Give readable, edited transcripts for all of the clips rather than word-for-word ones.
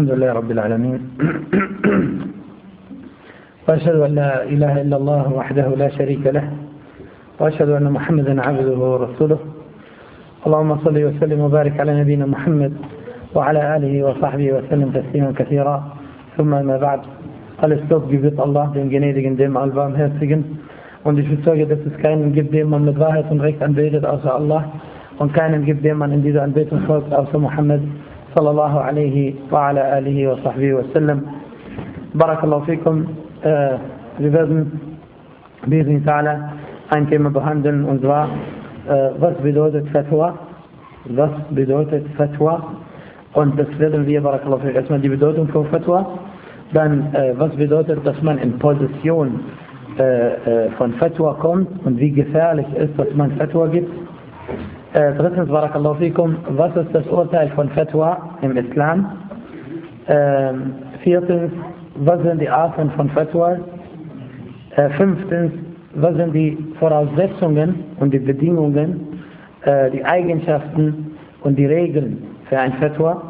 الحمد لله رب العالمين وأشهد أن لا إله إلا الله وحده لا شريك له وأشهد أن محمدا عبده ورسوله. اللهم صل وسلم وبارك على نبينا محمد وعلى آله وصحبه وسلم تسليما كثيرا. ثم ما بعد. Alles Lob gebührt Allah, dem Gnädigen, dem Allbarmherzigen. Und ich bezeuge, dass es keinen gibt, den man mit Wahrheit und Recht anbetet, außer Allah. Und keinen gibt, dem man in dieser Anbetung folgt, außer Muhammad sallallahu alaihi wa ala alihi wa sahbihi wa sallam. Barakallahu fikum. Wir werden ein Thema behandeln, und zwar, was bedeutet Fatwa? Was bedeutet Fatwa? Und das werden wir, Barakallahu fikum, erstmal die Bedeutung von Fatwa. Dann, was bedeutet, dass man in Position von Fatwa kommt und wie gefährlich ist, dass man Fatwa gibt. Drittens, Barakallahu fikum, was ist das Urteil von Fatwa im Islam? Viertens, was sind die Arten von Fatwa? Fünftens, was sind die Voraussetzungen und die Bedingungen, die Eigenschaften und die Regeln für ein Fatwa?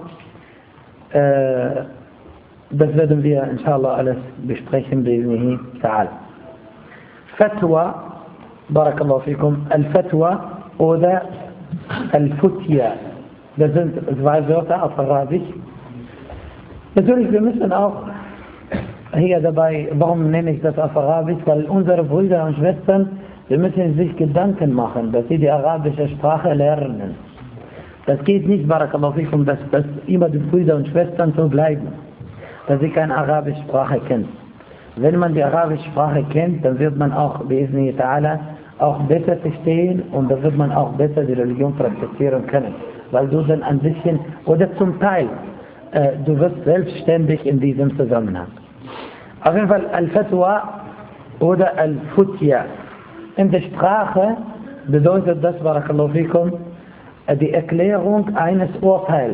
Das werden wir inshallah alles besprechen, bi'iznihi ta'ala. Fatwa, Barakallahu fikum, Al-Fatwa oder Al-Futya. Das sind zwei Wörter auf Arabisch. Natürlich, wir müssen auch hier dabei, warum nenne ich das auf Arabisch? Weil unsere Brüder und Schwestern, wir müssen sich Gedanken machen, dass sie die arabische Sprache lernen. Das geht nicht, Barakallahu fikum, dass immer die Brüder und Schwestern so bleiben, dass sie keine arabische Sprache kennen. Wenn man die arabische Sprache kennt, dann wird man auch, bi'iznihi ta'ala, auch besser verstehen, und dann wird man auch besser die Religion praktizieren können. Weil du dann ein bisschen, oder zum Teil, du wirst selbstständig in diesem Zusammenhang. Auf jeden Fall Al-Fatwa oder Al-Futya. In der Sprache bedeutet das, Barakallahu fikum, die Erklärung eines Urteils.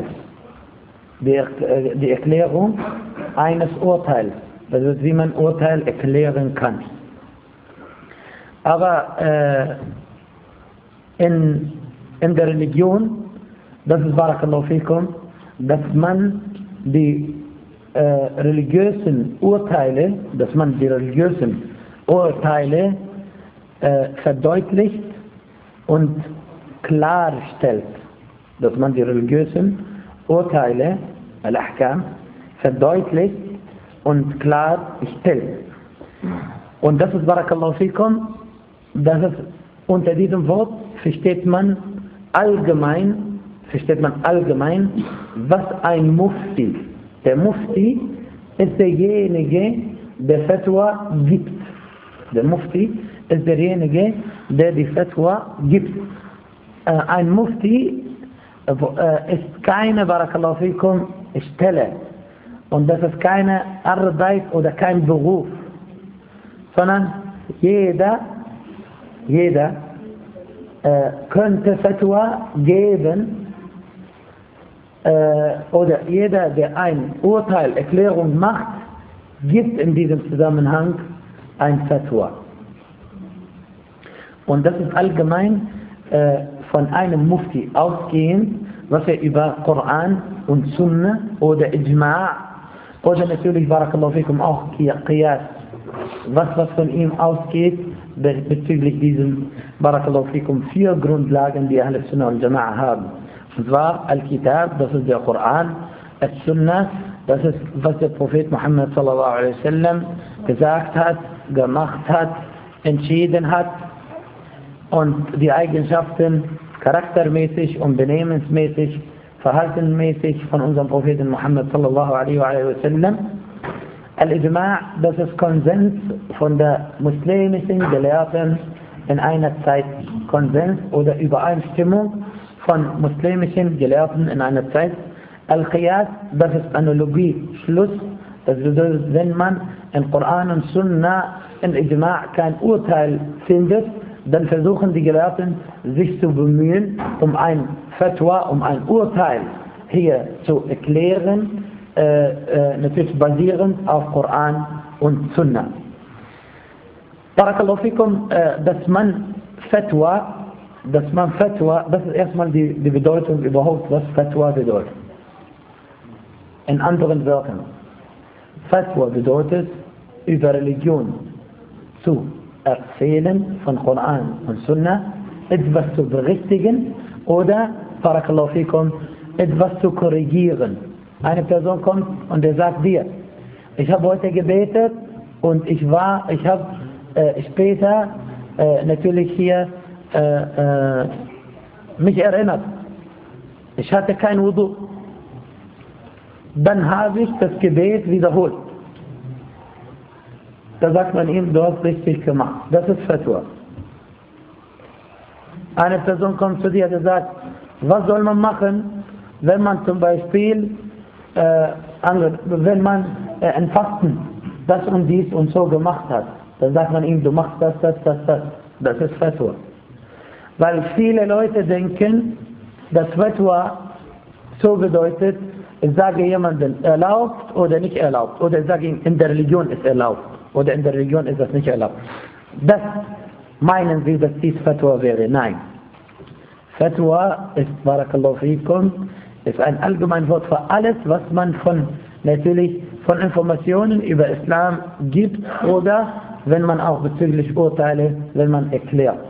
Die Erklärung eines Urteils. Das ist, wie man Urteil erklären kann. Aber in der Religion, das ist, Barakallahu fikum, dass man die religiösen Urteile, verdeutlicht und klarstellt. Dass man die religiösen Urteile, Al-Ahkam, verdeutlicht und klarstellt. Und das ist, Barakallahu fikum, das ist, unter diesem Wort versteht man allgemein, was ein Mufti. Der Mufti ist derjenige, der Fatwa gibt. Der Mufti ist derjenige, der die Fatwa gibt. Ein Mufti ist keine, Barakallahu fikum, Stelle. Und das ist keine Arbeit oder kein Beruf. Sondern jeder könnte Fatwa geben, oder jeder, der ein Urteil, Erklärung macht, gibt in diesem Zusammenhang ein Fatwa. Und das ist allgemein von einem Mufti ausgehend, was er über Koran und Sunna oder Ijma' oder natürlich, Barakallahu fikum, auch Qiyas, was von ihm ausgeht, bezüglich diesen, Barakallahu fikum, 4 Grundlagen, die Ahl Sunnah und Jama'a haben. Und zwar Al-Kitab, das ist der Koran, Al-Sunnah, das ist, was der Prophet Muhammad sallallahu alaihi wasallam gesagt hat, gemacht hat, entschieden hat, und die Eigenschaften charaktermäßig und benehmensmäßig, verhaltensmäßig von unserem Propheten Muhammad sallallahu alaihi wasallam. Al-Ijma', das ist Konsens von der muslimischen Gelehrten in einer Zeit, Konsens oder Übereinstimmung von muslimischen Gelehrten in einer Zeit. Al-Qiyas, das ist Analogie, Schluss. Das bedeutet, wenn man in Koran und Sunnah in Ijma' kein Urteil findet, dann versuchen die Gelehrten, sich zu bemühen, um ein Fatwa, um ein Urteil hier zu erklären, natürlich basierend auf Koran und Sunnah. Barakallahu fikum, dass man Fatwa, das ist erstmal die Bedeutung überhaupt, was Fatwa bedeutet. In anderen Wörtern, Fatwa bedeutet, über Religion zu erzählen von Koran und Sunnah, etwas zu berichtigen oder, Barakallahu fikum, etwas zu korrigieren. Eine Person kommt und der sagt dir, ich habe heute gebetet und ich habe später natürlich hier mich erinnert. Ich hatte kein Wudu. Dann habe ich das Gebet wiederholt. Da sagt man ihm, du hast richtig gemacht. Das ist Fatwa. Eine Person kommt zu dir und sagt, was soll man machen, wenn man zum Beispiel, wenn man ein Fasten das und dies und so gemacht hat. Dann sagt man ihm, du machst das. Das ist Fatwa. Weil viele Leute denken, dass Fatwa so bedeutet, ich sage jemandem erlaubt oder nicht erlaubt. Oder ich sage ihm, in der Religion ist erlaubt. Oder in der Religion ist das nicht erlaubt. Das meinen Sie, dass dies Fatwa wäre? Nein. Fatwa ist, Barakallahu fikum, ist ein allgemeines Wort für alles, was man natürlich von Informationen über Islam gibt oder wenn man auch bezüglich Urteile, wenn man erklärt.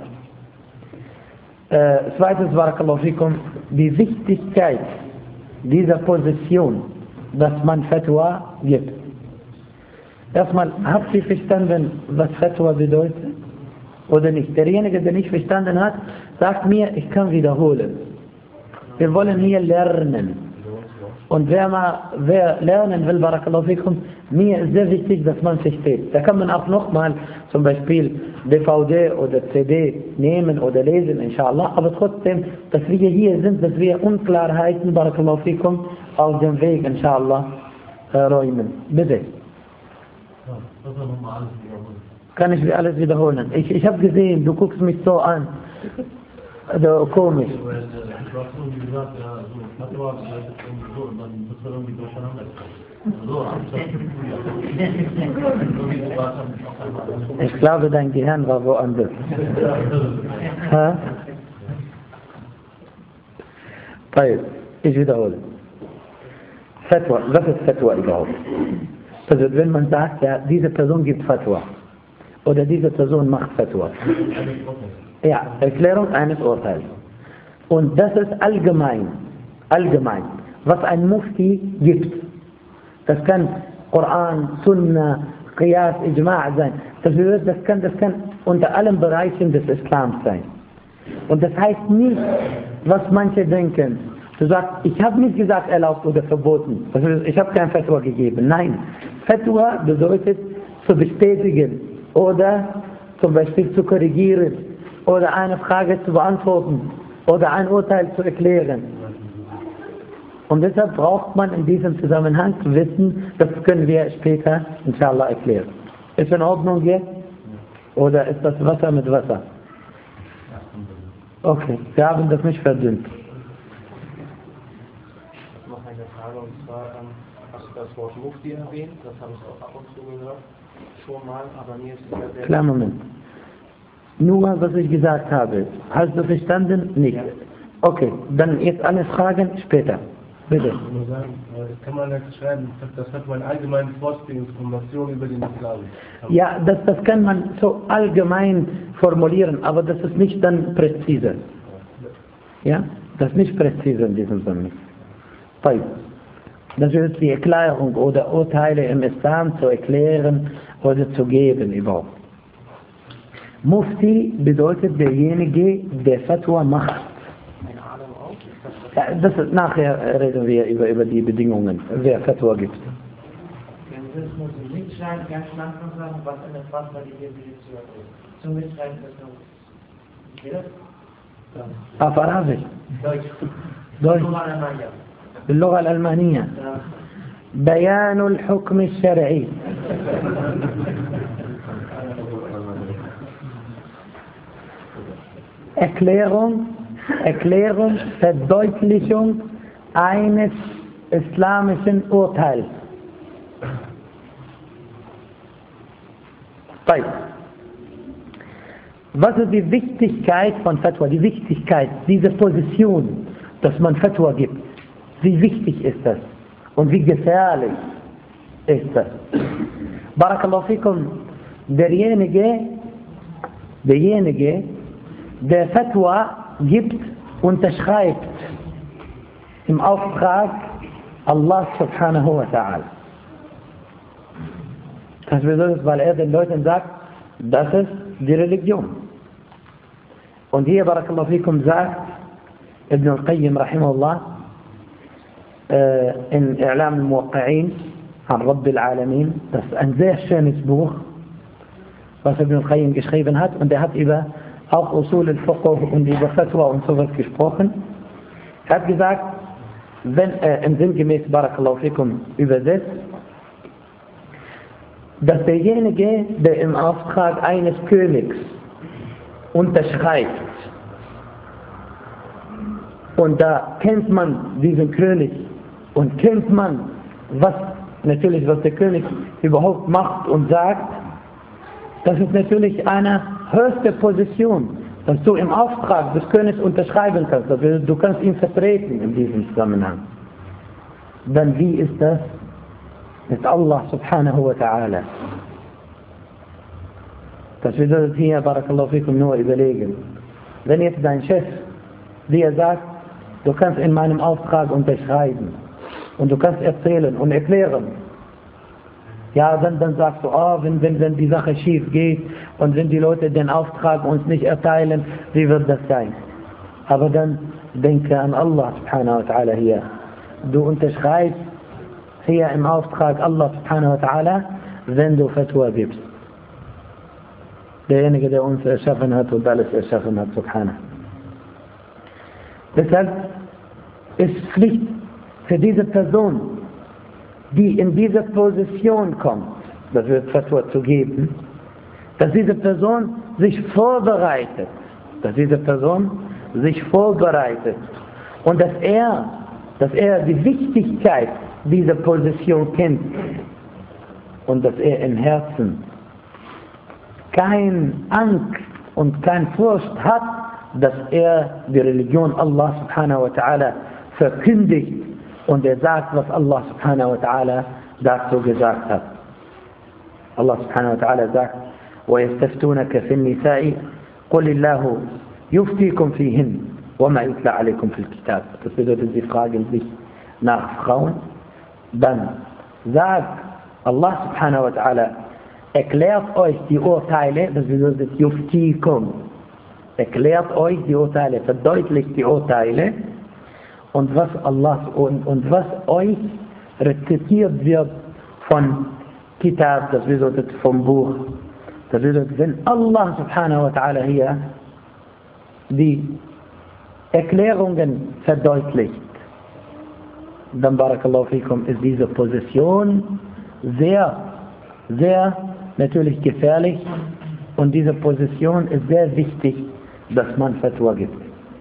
Zweitens, Barakallahu fikum, die Wichtigkeit dieser Position, dass man Fatwa gibt. Erstmal, habt ihr verstanden, was Fatwa bedeutet? Oder nicht? Derjenige, der nicht verstanden hat, sagt mir, ich kann wiederholen. Wir wollen hier lernen. Und wer lernen will, Barakallahu fikum, mir ist sehr wichtig, dass man versteht. Da kann man auch nochmal zum Beispiel DVD oder CD nehmen oder lesen, inshallah. Aber trotzdem, dass wir hier sind, dass wir Unklarheiten, Barakallahu fikum, auf dem Weg, inshallah, räumen. Bitte. Kann ich alles wiederholen? Ich habe gesehen, du guckst mich so an. Also komisch. Ich glaube, dein Gehirn war woanders. Ich wiederhole. Fatwa, was ist Fatwa überhaupt? Also wenn man sagt, ja, diese Person gibt Fatwa oder diese Person macht Fatwa. Ja, Erklärung eines Urteils. Und das ist allgemein, was ein Mufti gibt. Das kann Koran, Sunnah, Qiyas, Ijma' sein. Das kann unter allen Bereichen des Islams sein. Und das heißt nicht, was manche denken. Du sagst, ich habe nicht gesagt erlaubt oder verboten. Also ich habe kein Fatwa gegeben. Nein, Fatwa bedeutet zu bestätigen oder zum Beispiel zu korrigieren oder eine Frage zu beantworten oder ein Urteil zu erklären. Und deshalb braucht man in diesem Zusammenhang zu wissen, das können wir später inshallah erklären. Ist in Ordnung jetzt? Oder ist das Wasser mit Wasser? Okay, wir haben das nicht verdünnt. Noch eine Frage, und zwar hast du das Wort Mufti erwähnt, das habe ich auch ab und zu gehört, schon mal, aber mir ist sehr... Klar, Moment. Nur, was ich gesagt habe. Hast du verstanden? Nicht. Okay, dann jetzt alle Fragen später. Bitte. Ich muss sagen, kann man das schreiben, das hat man ein allgemeines Wort für Informationen über den Islam. Ja, das kann man so allgemein formulieren, aber das ist nicht dann präzise. Ja, das ist nicht präzise in diesem Sinne. Das ist die Erklärung oder Urteile im Islam zu erklären oder zu geben überhaupt. Mufti bedeutet derjenige, der Fatwa macht. Ja, nachher reden wir über die Bedingungen, wer Fatwa gibt. Wir müssen uns mitschreiben, ganz langsam sagen, was in der Fatwa die Definition ist. Zum Mitschreiben das noch. Geht das? Auf Arabisch. Deutsch. باللغة الألمانية بيان الحكم الشرعي. Erklärung, Verdeutlichung eines islamischen Urteils. Was ist die Wichtigkeit von Fatwa? Die Wichtigkeit, diese Position, dass man Fatwa gibt. Wie wichtig ist das? und wie gefährlich ist das. Barakallahu fikum, derjenige, der Fatwa gibt, unterschreibt im Auftrag Allah subhanahu wa ta'ala. Das bedeutet, weil er den Leuten sagt, das ist die Religion. Und hier, Barakallahu fikum, sagt Ibn al-Qayyim rahimahullah in I'lam al-Muwaqqi'in an Rabb al-Alamin, das ist ein sehr schönes Buch, was Ibn al-Qayyim geschrieben hat, und er hat über auch Usul al-Fiqh und über Fatwa und sowas gesprochen. Er hat gesagt, wenn im sinngemäß Barakallahu fikum übersetzt, dass derjenige, der im Auftrag eines Königs unterschreibt, und da kennt man diesen König und kennt man, was der König überhaupt macht und sagt, das ist natürlich eine höchste Position, dass du im Auftrag des Königs unterschreiben kannst. Also du kannst ihn vertreten in diesem Zusammenhang. Dann wie ist das mit Allah subhanahu wa ta'ala? Das bedeutet hier, Barakallahu fikum, nur überlegen. Wenn jetzt dein Chef dir sagt, du kannst in meinem Auftrag unterschreiben und du kannst erzählen und erklären, ja, dann sagst du, wenn die Sache schief geht und wenn die Leute den Auftrag uns nicht erteilen, wie wird das sein? Aber dann denke an Allah subhanahu wa ta'ala hier. Du unterschreibst hier im Auftrag Allah subhanahu wa ta'ala, wenn du Fatwa gibst. Derjenige, der uns erschaffen hat und alles erschaffen hat, subhanahu. Deshalb ist Pflicht für diese Person, die in diese Position kommt, das wird Fatwa zu geben, dass diese Person sich vorbereitet, und dass er die Wichtigkeit dieser Position kennt und dass er im Herzen keine Angst und keine Furcht hat, dass er die Religion Allah subhanahu wa ta'ala verkündigt und er sagt, was Allah subhanahu wa ta'ala dazu gesagt hat. Allah subhanahu wa ta'ala sagt, وَيَسْتَفْتُونَكَ فِي النِّسَاءِ قُلِ اللَّهُ يُفْتِيكُمْ فِيهِنْ وَمَا يُتْلَى عَلَيْكُمْ فِي الْكِتَابِ. Das bedeutet, sie fragen sich nach Frauen. Dann sagt Allah subhanahu wa ta'ala, erklärt euch die Urteile, das bedeutet Yuftikum, erklärt euch die Urteile, verdeutlicht die Urteile, und was was euch rezitiert wird von Kitab, das bedeutet vom Buch. Das bedeutet, wenn Allah subhanahu wa ta'ala hier die Erklärungen verdeutlicht, dann Barakallahu fikum, ist diese Position sehr, sehr natürlich gefährlich, und diese Position ist sehr wichtig, dass man Fatwa gibt.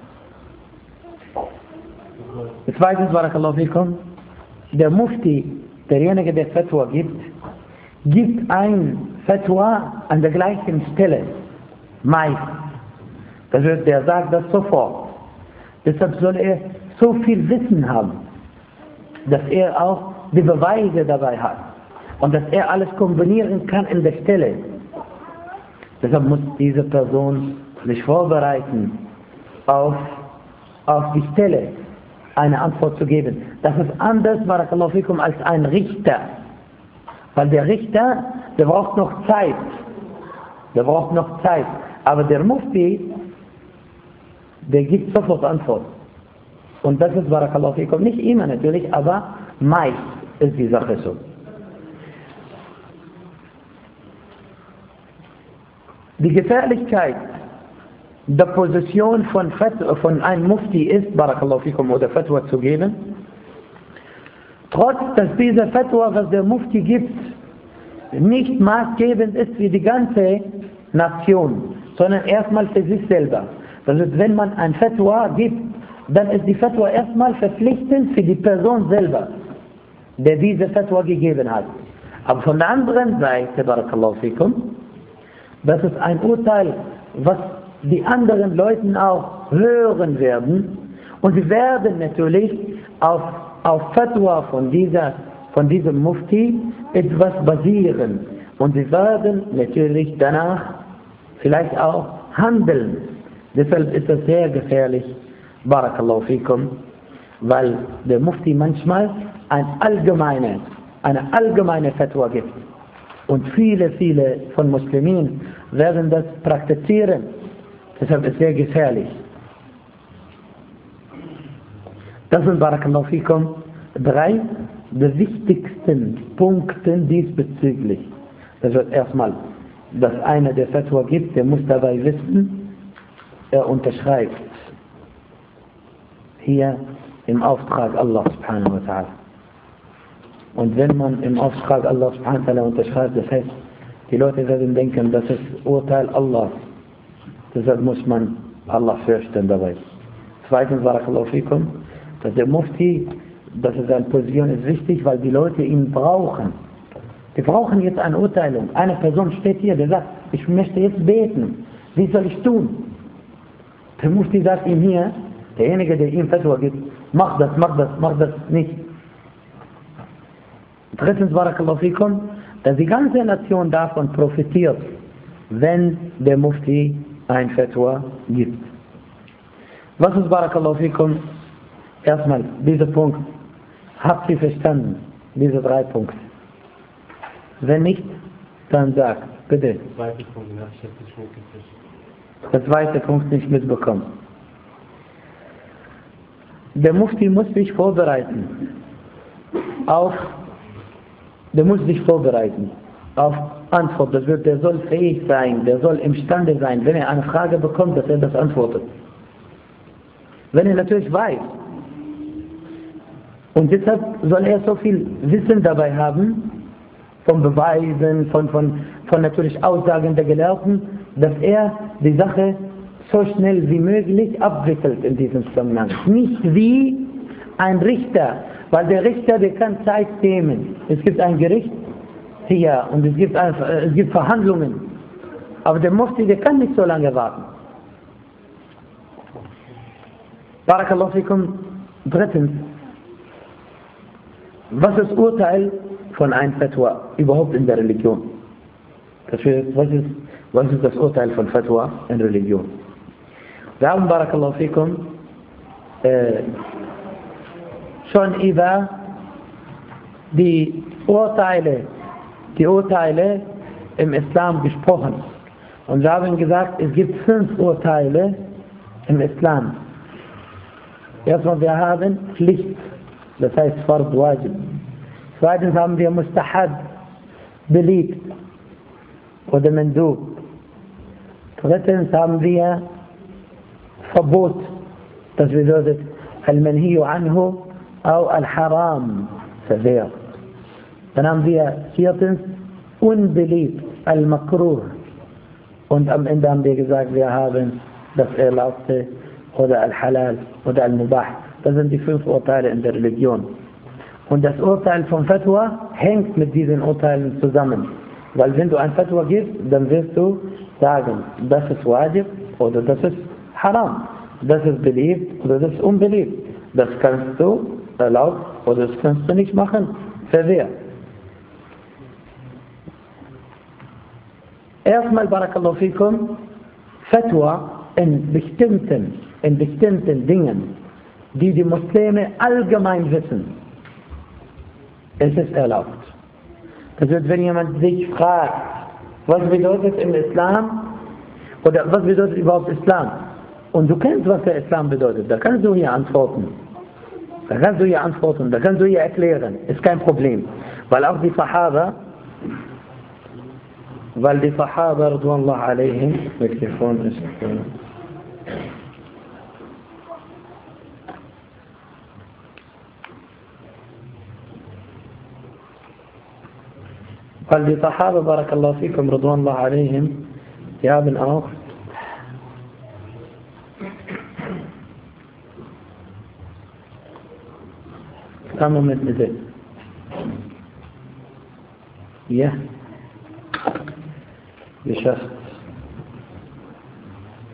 Zweitens, Barakallahu fikum, der Mufti, derjenige, der Fatwa gibt ein Fatwa an der gleichen Stelle, meist. Das heißt, der sagt das sofort. Deshalb soll er so viel Wissen haben, dass er auch die Beweise dabei hat und dass er alles kombinieren kann in der Stelle. Deshalb muss diese Person sich vorbereiten, auf die Stelle eine Antwort zu geben. Das ist anders, Barakallahu fikum, als ein Richter. Weil der Richter, der braucht noch Zeit. Aber der Mufti, der gibt sofort Antwort. Und das ist, Barakallahu fikum, nicht immer natürlich, aber meist ist die Sache so. Die Gefährlichkeit der Position von einem Mufti ist, Barakallahu fikum, oder Fatwa zu geben, trotz dass diese Fatwa, was der Mufti gibt, nicht maßgebend ist für die ganze Nation, sondern erstmal für sich selber. Das heißt, wenn man ein Fatwa gibt, dann ist die Fatwa erstmal verpflichtend für die Person selber, der diese Fatwa gegeben hat. Aber von der anderen Seite, Barakallahu fikum, das ist ein Urteil, was die anderen Leuten auch hören werden, und sie werden natürlich auf auf Fatwa von diesem Mufti etwas basieren. Und sie werden natürlich danach vielleicht auch handeln. Deshalb ist es sehr gefährlich, Barakallahu fikum, weil der Mufti manchmal eine allgemeine Fatwa gibt. Und viele von Muslimen werden das praktizieren. Deshalb ist es sehr gefährlich. Das sind, Barakallahu fikum, 3 der wichtigsten Punkte diesbezüglich. Das wird erstmal, dass einer der Fatwa gibt, der muss dabei wissen, er unterschreibt hier im Auftrag Allah subhanahu wa ta'ala. Und wenn man im Auftrag Allah subhanahu wa ta'ala unterschreibt, das heißt, die Leute werden denken, das ist Urteil Allahs. Deshalb muss man Allah fürchten dabei. Zweitens, Barakallahu fikum, dass der Mufti, dass seine Position ist wichtig, weil die Leute ihn brauchen. Die brauchen jetzt eine Urteilung. Eine Person steht hier, der sagt, ich möchte jetzt beten. Wie soll ich tun? Der Mufti sagt ihm hier, derjenige, der ihm Fatwa gibt, mach das nicht. Drittens, Barakallahu fikum, dass die ganze Nation davon profitiert, wenn der Mufti ein Fatwa gibt. Was ist, Barakallahu fikum? Erstmal, dieser Punkt. Habt ihr verstanden? Diese 3 Punkte. Wenn nicht, dann sagt, bitte. Der zweite Punkt, den habe ich jetzt nicht mitgekriegt. Der zweite Punkt nicht mitbekommen. Der Mufti muss sich vorbereiten auf Antwort. Der soll fähig sein, der soll imstande sein, wenn er eine Frage bekommt, dass er das antwortet. Wenn er natürlich weiß. Und deshalb soll er so viel Wissen dabei haben, von Beweisen, von natürlich Aussagen der Gelehrten, dass er die Sache so schnell wie möglich abwickelt in diesem Zusammenhang. Nicht wie ein Richter, weil der Richter, der kann Zeit nehmen. Es gibt ein Gericht hier und es gibt Verhandlungen. Aber der Mufti, der kann nicht so lange warten. Barakallahu fikum. Drittens, was ist Urteil von einem Fatwa überhaupt in der Religion? Was ist das Urteil von Fatwa in Religion? Wir haben, Barakallahu fikum, schon über die Urteile im Islam gesprochen. Und wir haben gesagt, es gibt 5 Urteile im Islam. Erstmal, wir haben Pflicht, das heißt Fard Wajib. Zweitens haben wir Mustahab, beliebt oder Mandub. Drittens haben wir Verbot, das bedeutet Al-Manhiyu anhu au Al-Haram, verwehrt. Dann haben wir viertens unbeliebt, Al-Makruh. Und am Ende haben wir gesagt, wir haben das Erlaubte oder Al-Halal oder Al-Mubah. Das sind die 5 Urteile in der Religion. Und das Urteil von Fatwa hängt mit diesen Urteilen zusammen. Weil wenn du ein Fatwa gibst, dann wirst du sagen, das ist Wajib oder das ist Haram. Das ist beliebt oder das ist unbeliebt. Das kannst du erlaubt oder das kannst du nicht machen. Verwehrt. Erstmal, Barakallahu fikum, Fatwa in bestimmten Dingen, die die Muslime allgemein wissen, es ist erlaubt. Das heißt, wenn jemand sich fragt, was bedeutet im Islam oder was bedeutet überhaupt Islam, und du kennst, was der Islam bedeutet, da kannst du hier antworten. Da kannst du hier erklären, ist kein Problem. Weil auch die Sahaba, radwanallahu alaihim, Mikrofon ist weil die Sahaba, Barakallahu fikum, radwanallahu alaihim, die haben auch einen Moment bitte. Ja. Geschafft.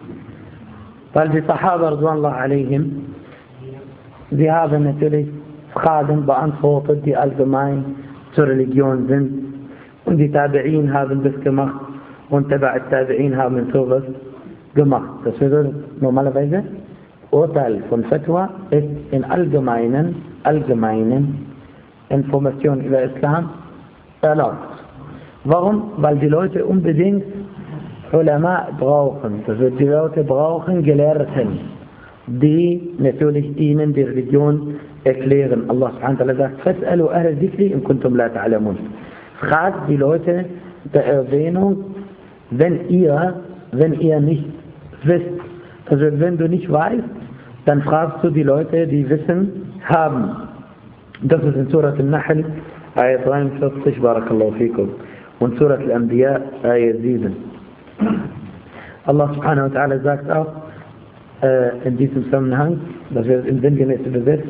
Weil die Sahaba, radwanallahu alaihim, sie haben natürlich Fragen beantwortet, die allgemein zur Religion sind. Und die Tabi'in haben das gemacht und Tabi'in haben sowas gemacht. Das bedeutet normalerweise, Urteil von Fatwa ist in allgemeinen Informationen über Islam erlaubt. Warum? Weil die Leute unbedingt Ulama brauchen. Das heißt, die Leute brauchen Gelehrten, die natürlich ihnen die Religion erklären. Allah subhanahu wa ta'ala sagt, فَاسْأَلُوا أَهْلَ الذِّكْرِ إِن كُنتُمْ لَا تَعْلَمُونَ. Fragt die Leute der Erwähnung, wenn ihr nicht wisst. Also wenn du nicht weißt, dann fragst du die Leute, die Wissen haben. Das ist in Surat al-Nahl, Ayat 43, Barakallahu fikum. Und Surat al-Anbiya, Ayat 7. Allah subhanahu wa ta'ala sagt auch in diesem Zusammenhang, das wird im Sinngemäß übersetzt,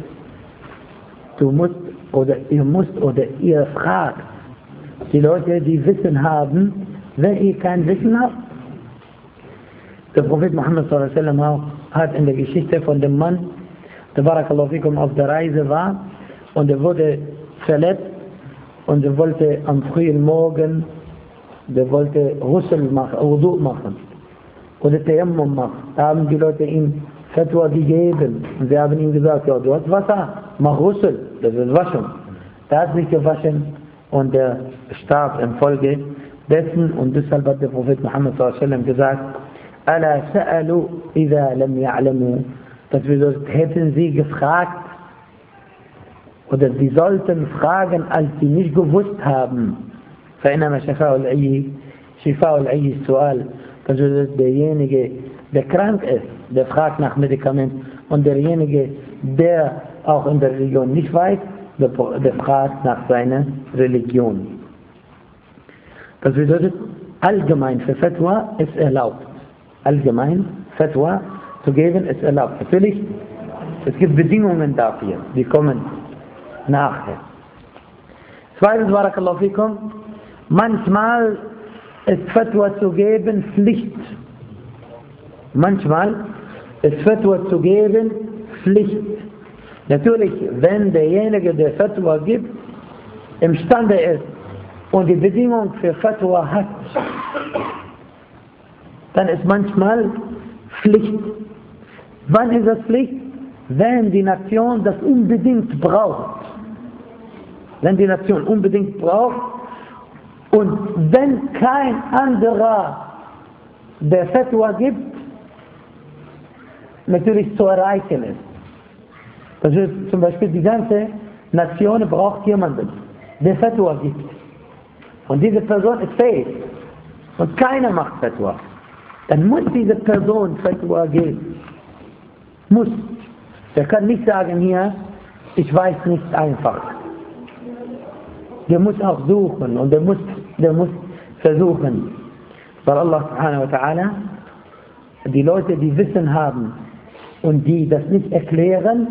ihr fragt die Leute, die Wissen haben, wenn ihr kein Wissen habt. Der Prophet Muhammad sallallahu alaihi wasallam auch hat in der Geschichte von dem Mann, der Barakallahu fikum auf der Reise war und er wurde verletzt und er wollte am frühen Morgen, der wollte Ghusl machen, Wudu machen oder Tayammum machen. Da haben die Leute ihm Fatwa gegeben und sie haben ihm gesagt, ja, du hast Wasser, mach Ghusl, das ist Waschen. Er hat sich gewaschen und er starb infolge dessen und deshalb hat der Prophet Muhammad sallallahu alaihi wasallam gesagt, Ala sa'alu idha lam ya'lamu. Das bedeutet, hätten sie gefragt oder sie sollten fragen, als sie nicht gewusst haben. فإنما شفاء العي السؤال. Das bedeutet, derjenige, der krank ist, der fragt nach Medikament und derjenige, der auch in der Religion nicht weiß, der fragt nach seiner Religion. Das bedeutet, allgemein für Fatwa ist erlaubt. Allgemein Fatwa zu geben ist erlaubt. Natürlich, es gibt Bedingungen dafür, die kommen nachher. Zweitens, Barakallahu fikum, manchmal ist Fatwa zu geben Pflicht. Manchmal ist Fatwa zu geben Pflicht. Natürlich, wenn derjenige, der Fatwa gibt, imstande ist und die Bedingung für Fatwa hat, dann ist manchmal Pflicht. Wann ist das Pflicht? Wenn die Nation das unbedingt braucht. Wenn die Nation unbedingt braucht und wenn kein anderer der Fatwa gibt, natürlich zu erreichen ist. Das ist zum Beispiel die ganze Nation braucht jemanden, der Fatwa gibt. Und diese Person ist fähig. Und keiner macht Fatwa. Dann muss diese Person Fatwa geben. Muss. Der kann nicht sagen hier, ich weiß nicht einfach. Der muss auch suchen und der muss versuchen. Weil Allah subhanahu wa ta'ala die Leute, die Wissen haben und die das nicht erklären,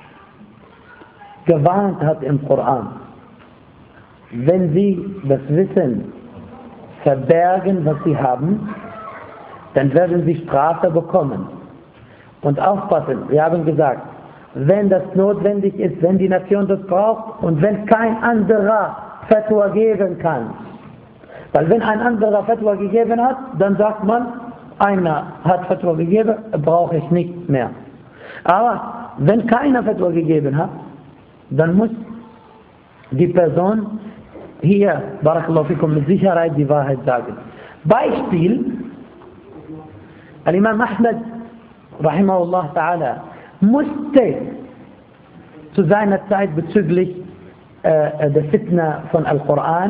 gewarnt hat im Koran. Wenn sie das Wissen verbergen, was sie haben, dann werden sie Strafe bekommen. Und aufpassen, wir haben gesagt, wenn das notwendig ist, wenn die Nation das braucht und wenn kein anderer Fatwa geben kann. Weil wenn ein anderer Fatwa gegeben hat, dann sagt man, einer hat Fatwa gegeben, brauche ich nicht mehr. Aber wenn keiner Fatwa gegeben hat, dann muss die Person hier, Barakallahu fikum, mit Sicherheit die Wahrheit sagen. Beispiel, Al-Imam Ahmad, rahimahullah ta'ala, musste zu seiner Zeit bezüglich der Fitna von Al-Quran,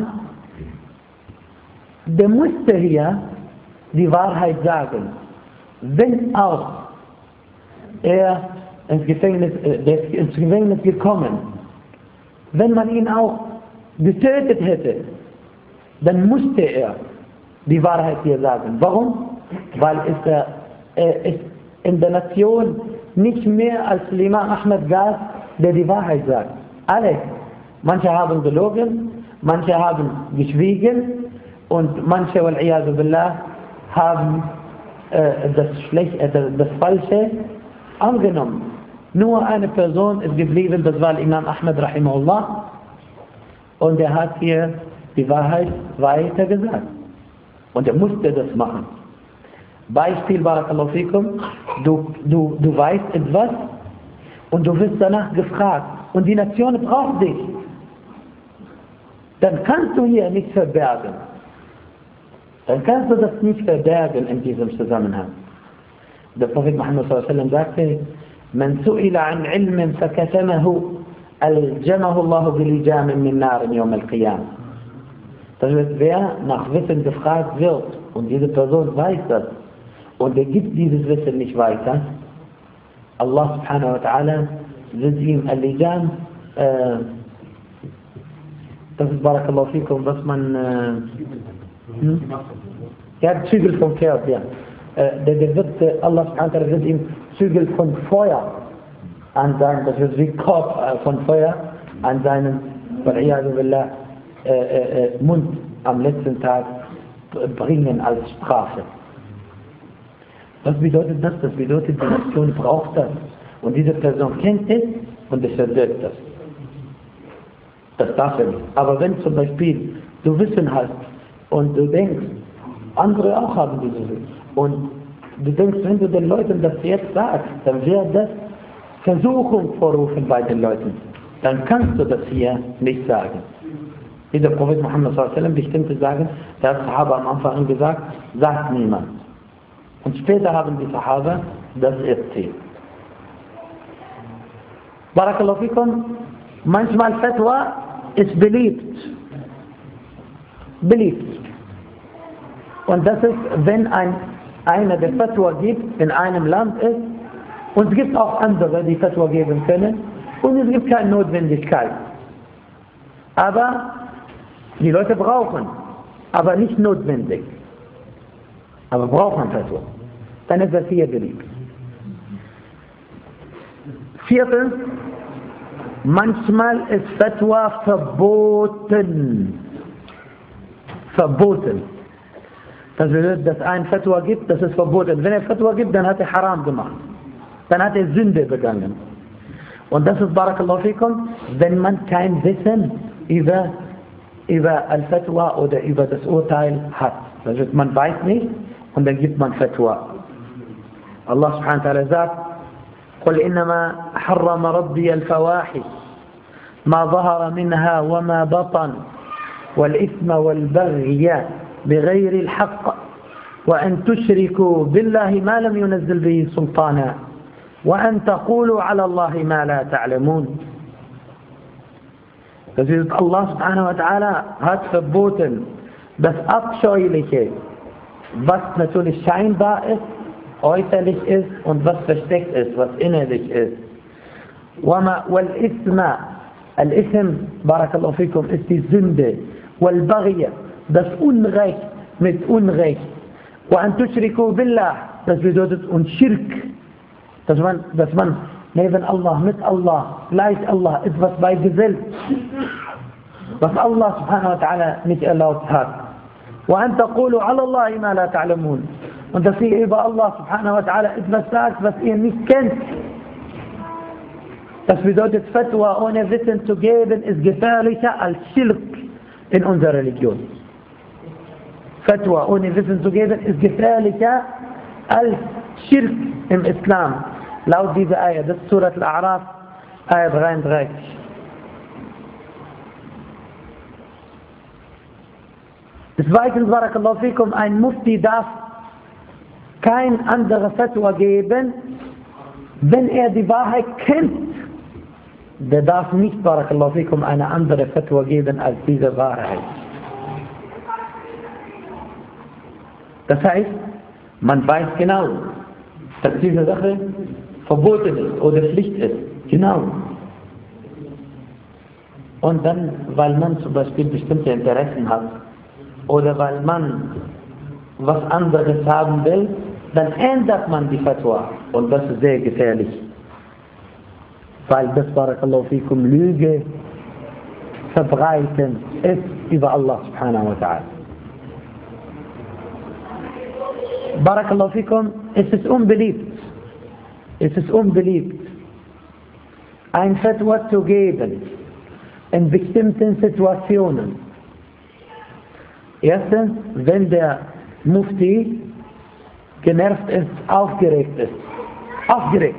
der musste hier die Wahrheit sagen. Wenn auch er ins Gefängnis gekommen, wenn man ihn auch getötet hätte, dann musste er die Wahrheit hier sagen. Warum? Weil er ist in der Nation nicht mehr als Imam Ahmad gab, der die Wahrheit sagt. Alle. Manche haben gelogen, manche haben geschwiegen und manche, wal-iyadu billah, haben das Falsche angenommen. Nur eine Person ist geblieben, das war Imam Ahmed rahimahullah, und er hat hier die Wahrheit weiter gesagt. Und er musste das machen. Beispiel, Barakallahu fikum, du weißt etwas und du wirst danach gefragt und die Nation braucht dich. Dann kannst du hier nicht verbergen. Dann kannst du das nicht verbergen in diesem Zusammenhang. Der Prophet Muhammad sallallahu alaihi wasallam sagte: Man su'ila an ilmin fakatamahu aljamahu Allahu bilijamin min narin yawm al-qiyam. Das heißt, wer nach Wissen gefragt wird und diese Person weiß das und er gibt dieses Wissen nicht weiter, Allah subhanahu wa ta'ala wird ihm al-Lijam, das ist Barakallahu fikum, was man ja, Zügel vom Pferd, ja. Der wird, Allah subhanahu wa ta'ala wird ihm Zügel von Feuer an seinen, das wird wie Korb von Feuer an seinen, wal'iyadu billah, Mund am letzten Tag bringen als Strafe. Was bedeutet das? Das bedeutet, die Nation braucht das. Und diese Person kennt es und es verbirgt das. Das darf er nicht. Aber wenn zum Beispiel du Wissen hast und du denkst, andere auch haben dieses Wissen, und du denkst, wenn du den Leuten das jetzt sagst, dann wird das Versuchung vorrufen bei den Leuten. Dann kannst du das hier nicht sagen. Wie der Prophet Muhammad sallallahu alaihi wasallam bestimmte sagen, der Sahaba am Anfang gesagt, sagt niemand. Und später haben die Sahaba das erzählt. Barakallahu fikum, manchmal Fatwa ist beliebt. Beliebt. Und das ist, wenn einer der Fatwa gibt, in einem Land ist, und es gibt auch andere, die Fatwa geben können, und es gibt keine Notwendigkeit. Aber die Leute brauchen, aber nicht notwendig. Aber brauchen Fatwa. Dann ist das hier beliebt. Viertens, manchmal ist Fatwa verboten. Verboten. Das bedeutet, dass ein Fatwa gibt, das ist verboten. Wenn er Fatwa gibt, dann hat er Haram gemacht. Dann hat er Sünde begangen. Und das ist, Barakallahu fikum, wenn man kein Wissen über Al-Fatwa oder über das Urteil hat. Das heißt, man weiß nicht und dann gibt man Fatwa. Allah subhanahu wa ta'ala sagt: قل إنما حرم ربي الفواحش ما ظهر منها وما بطن والإثم والبغي بغير الحق وأن تشركوا بالله ما لم ينزل به سلطانا وأن تقولوا على الله ما لا تعلمون. Das ist, Allah subhanahu wa ta'ala hat verboten, das Abscheuliche, was natürlich scheinbar ist, äußerlich ist und was versteckt ist, was innerlich ist. وَالْإِثْمَ Al-Ithm, Barakallahu fikum, ist die Sünde. وَالْبَغْيَ, das Unrecht mit Unrecht. وَأَن تُشْرِكُوا بِاللَّهِ, das bedeutet und Schirk, dass man neben Allah, mit Allah, gleich Allah, etwas beigesellt, was Allah subhanahu wa ta'ala nicht erlaubt hat. وَأَن تَقُولُوا عَلَى اللَّهِ مَا لَا تَعْلَمُونَ, und dass ihr über Allah subhanahu wa ta'ala etwas sagt, was ihr nicht kennt. Das bedeutet, Fatwa ohne Wissen zu geben, ist gefährlicher als Schirk in unserer Religion. Fatwa ohne Wissen zu geben, ist gefährlicher als Schirk im Islam. Laut dieser Ayah, das ist Surat Al-A'raf, Ayah 33. Zweitens, Barakallahu fikum, ein Mufti darf kein anderer Fatwa geben, wenn er die Wahrheit kennt. Der darf nicht, Barakallahu fikum, eine andere Fatwa geben als diese Wahrheit. Das heißt, man weiß genau, dass diese Sache verboten ist oder Pflicht ist. Genau. Und dann, weil man zum Beispiel bestimmte Interessen hat oder weil man was anderes haben will, dann ändert man die Fatwa. Und das ist sehr gefährlich. Weil das, Barakallahu fikum, Lüge verbreiten ist über Allah subhanahu wa ta'ala. Barakallahu fikum, es ist unbeliebt. Es ist unbeliebt, ein Fatwa zu geben in bestimmten Situationen. Erstens, wenn der Mufti genervt ist, aufgeregt ist. Aufgeregt.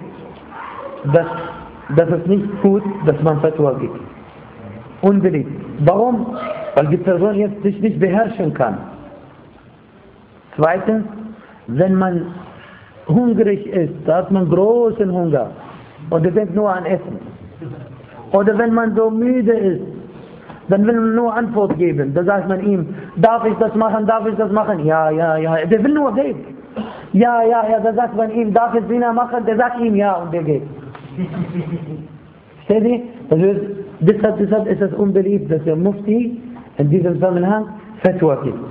Das ist nicht gut, dass man Fatwa gibt. Unbeliebt. Warum? Weil die Person jetzt sich nicht beherrschen kann. Zweitens, wenn man hungrig ist, da hat man großen Hunger und er denkt nur an Essen. Oder wenn man so müde ist, dann will man nur Antwort geben. Da sagt man ihm, darf ich das machen, darf ich das machen? Ja, ja, ja. Der will nur geben. Ja, ja, ja. Da sagt man ihm, darf ich Zina machen? Der sagt ihm ja und der geht. Versteht ihr? Also, deshalb ist es unbeliebt, dass der Mufti in diesem Zusammenhang Fatwa gibt.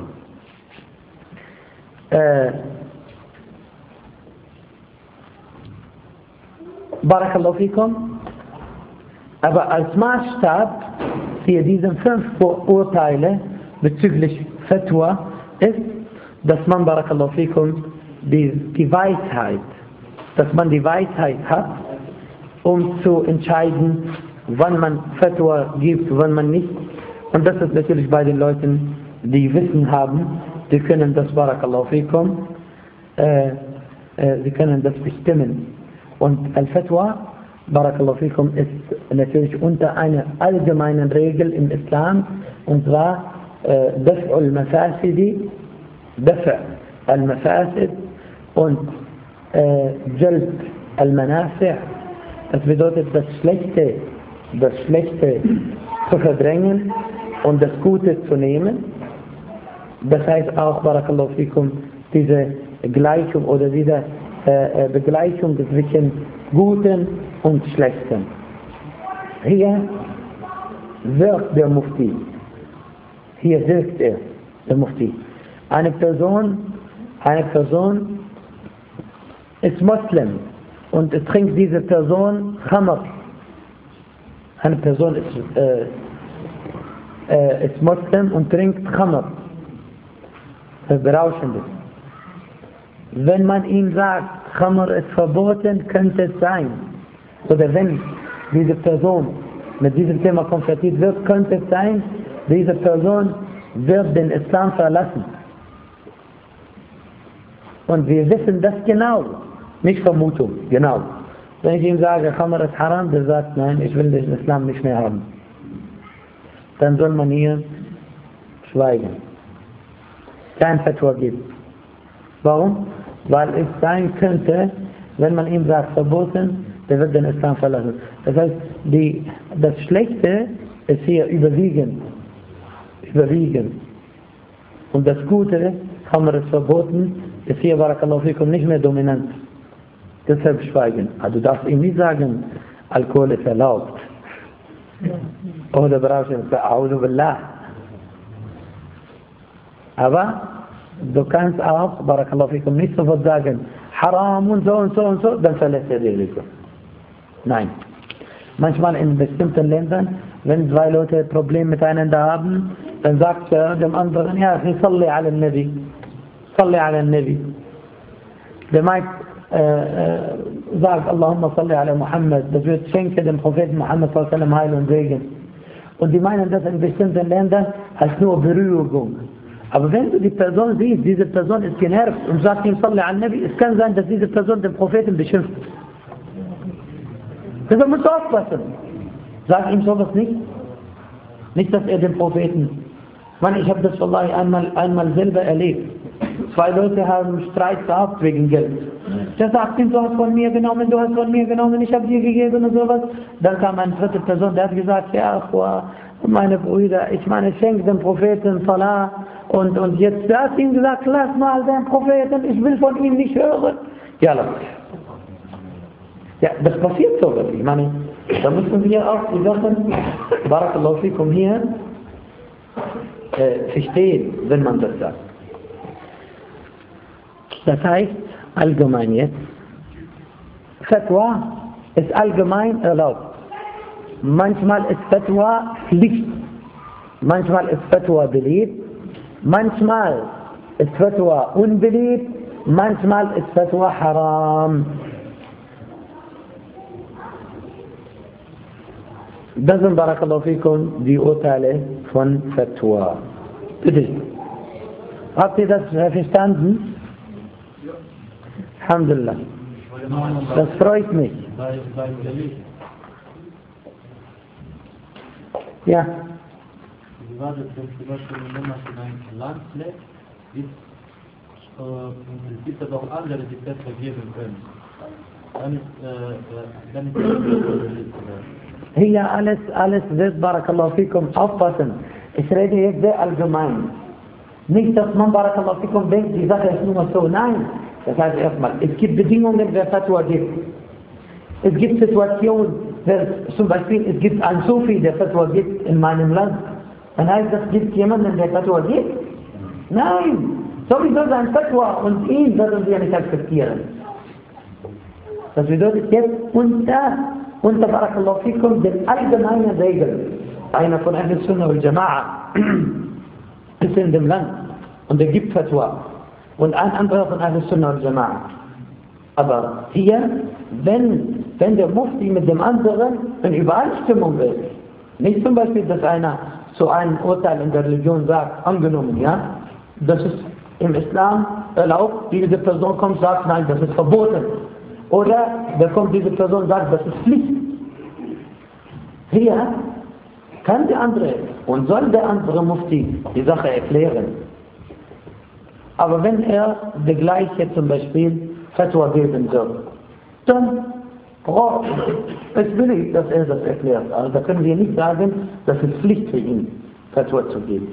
Barakallahu fikum. Aber als Maßstab für diese 5 Urteile bezüglich Fatwa ist, dass man, Barakallahu fikum, die Weisheit, dass man die Weisheit hat, um zu entscheiden, wann man Fatwa gibt, wann man nicht. Und das ist natürlich bei den Leuten, die Wissen haben, die können das, Barakallahu fikum, sie können das bestimmen. Und Al-Fatwa, Barakallahu fikum, ist natürlich unter einer allgemeinen Regel im Islam, und zwar Daf' al-Mafasidi, Daf' al-Mafasid und Jalb al-Manafi'. Das bedeutet, das Schlechte zu verdrängen und das Gute zu nehmen. Das heißt auch, Barakallahu fikum, diese Gleichung oder diese Begleichung zwischen Guten und Schlechten. Hier wirkt der Mufti. Hier wirkt er, der Mufti. Eine Person ist Muslim und trinkt diese Person Khamr. Eine Person ist Muslim und trinkt Khamr. Berauschendes. Wenn man ihm sagt, Khamr ist verboten, könnte es sein. Oder wenn diese Person mit diesem Thema konfrontiert wird, könnte es sein, diese Person wird den Islam verlassen. Und wir wissen das genau, nicht Vermutung, genau. Wenn ich ihm sage, Khamr ist haram, der sagt, nein, ich will den Islam nicht mehr haben. Dann soll man hier schweigen. Kein Fatwa geben. Warum? Weil es sein könnte, wenn man ihm sagt, verboten, der wird den Islam verlassen. Das heißt, das Schlechte ist hier überwiegend. Und das Gute, Khamr ist verboten, ist hier, Barakallahu fikum, nicht mehr dominant. Deshalb schweigen. Also du darfst ihm nicht sagen, Alkohol ist erlaubt. Oder brauchst du A'udhu Billah. Aber du kannst auch, Barakallahu fikum, nicht sofort sagen, Haram und so und so und so, dann verlässt er die Religion. Nein. Manchmal in bestimmten Ländern, wenn 2 Leute Probleme miteinander haben, dann sagt er dem anderen, ja, salli ala al-Nabi. Salli ala al-Nabi. Der meint, sagt, Allahumma salli ala Muhammad, das wird schenken dem Propheten Muhammad sallallahu alaihi wasallam Heil und Segen. Und die meinen das in bestimmten Ländern als nur Berührung. Aber wenn du die Person siehst, diese Person ist genervt und sagt ihm salli ala Nabi, es kann sein, dass diese Person den Propheten beschimpft. Deshalb musst du aufpassen. Sag ihm sowas nicht. Nicht, dass er den Propheten. Ich habe das wallahi einmal selber erlebt. 2 Leute haben Streit gehabt wegen Geld. Der sagt ihm, du hast von mir genommen, ich habe dir gegeben und sowas. Dann kam eine 3. Person, der hat gesagt, ja, meine Brüder, ich schenke dem Propheten Salah und jetzt, der hat ihm gesagt, lass mal den Propheten, ich will von ihm nicht hören. Ja, lass. Ja, das passiert sogar. Da müssen wir auch die Sachen, Barakallahu fikum, hier verstehen, wenn man das sagt. Das heißt, allgemein jetzt, Fatwa ist allgemein erlaubt. Manchmal ist Fatwa Pflicht. Manchmal ist Fatwa beliebt. Manchmal ist Fatwa unbeliebt. Manchmal ist Fatwa haram. Das sind Barakallahu fikum die Urteile von Fatwa. Bitte. Habt ihr das verstanden? Alhamdulillah. Das freut mich. Ja. Wie war das, wenn zum Beispiel wenn man in ein Land lebt, gibt es auch andere, die das vergeben können. Dann ist Hier alles wird, Barakallahu fikum, aufpassen. Ich rede jetzt sehr allgemein. Nicht, dass man, Barakallahu fikum, denkt, die Sache ist nur so. Nein. Das heißt erstmal, es gibt Bedingungen, wer Fatwa gibt. Es gibt Situationen, zum Beispiel, es gibt einen Sufi, der Fatwa gibt in meinem Land. Dann heißt das, gibt jemanden, der Fatwa gibt? Nein! Sowieso sein Fatwa und ihn würden wir nicht akzeptieren. Das bedeutet jetzt unter Barakallahu fikum, den allgemeinen Regeln. Einer von Ahl Sunnah wal Jama'a ist in dem Land und er gibt Fatwa. Und ein anderer von Ahl Sunnah wal Jama'a. Aber hier, wenn der Mufti mit dem anderen in Übereinstimmung ist, nicht zum Beispiel, dass einer zu einem Urteil in der Religion sagt, angenommen, ja, das ist im Islam erlaubt, diese Person kommt, sagt, nein, das ist verboten. Oder da kommt diese Person und sagt, das ist Pflicht. Hier kann der andere und soll der andere Mufti die Sache erklären. Aber wenn er der gleiche zum Beispiel Fatwa geben soll, dann es will ich, dass er das erklärt. Also da können wir nicht sagen, das ist Pflicht für ihn, Fatwa zu geben.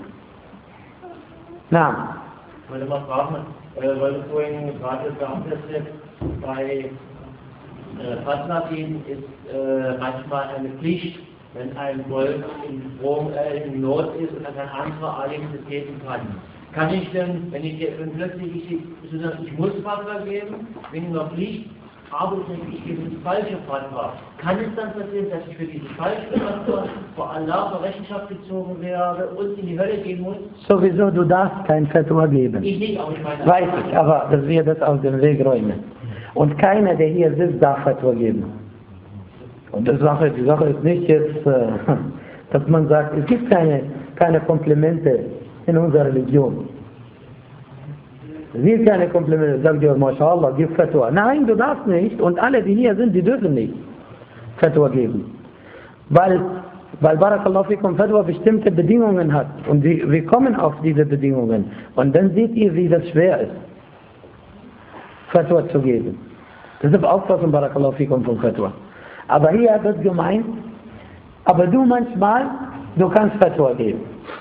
Na. Ich wollte mal fragen, weil du vorhin gerade gesagt hast, bei Fatwa geben ist manchmal eine Pflicht, wenn ein Volk in Not ist und dann ein anderer Alim das geben kann. Kann ich denn, wenn plötzlich ich muss Fatwa geben, bin in der Pflicht, aber ich gebe die falsche Fatwa. Kann es dann passieren, dass ich für diese falsche Fatwa vor Allah zur Rechenschaft gezogen werde und in die Hölle gehen muss? Sowieso, du darfst kein Fatwa geben. Ich nicht, aber ich meine... Weiß ich, aber dass wir das aus dem Weg räumen. Und keiner, der hier sitzt, darf Fatwa geben. Und die Sache ist nicht jetzt, dass man sagt, es gibt keine Komplimente in unserer Religion. Es gibt keine Komplimente, sagt ihr, MashaAllah, gib Fatwa. Nein, du darfst nicht. Und alle, die hier sind, die dürfen nicht Fatwa geben. Weil Barakallahu fikum Fatwa bestimmte Bedingungen hat. Und wir kommen auf diese Bedingungen. Und dann seht ihr, wie das schwer ist, Fatwa zu geben. Das ist Auffassung, Barakallahu fikum, von Fatwa. Aber hier wird gemeint, aber du manchmal, du kannst Fatwa geben.